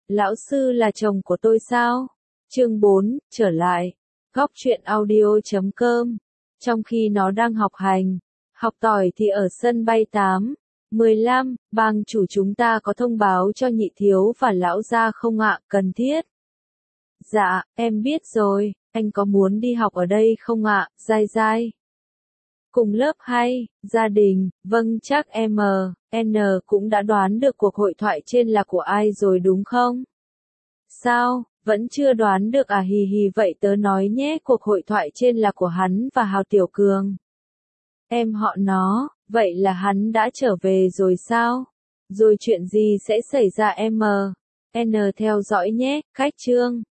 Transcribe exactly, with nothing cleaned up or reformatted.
Lão sư là chồng của tôi sao? Chương bốn, trở lại. Góc truyện audio chấm com. Trong khi nó đang học hành, học tỏi thì ở sân bay tám, mười lăm, bang chủ chúng ta có thông báo cho nhị thiếu và lão gia không ạ, cần thiết. Dạ, em biết rồi, anh có muốn đi học ở đây không ạ, dai dai? Cùng lớp hay, gia đình, vâng chắc em, N cũng đã đoán được cuộc hội thoại trên là của ai rồi đúng không? Sao, vẫn chưa đoán được à, hì hì, vậy tớ nói nhé, cuộc hội thoại trên là của hắn và Hào Tiểu Cường. Em họ nó, vậy là hắn đã trở về rồi sao? Rồi chuyện gì sẽ xảy ra em, N theo dõi nhé, khách chương.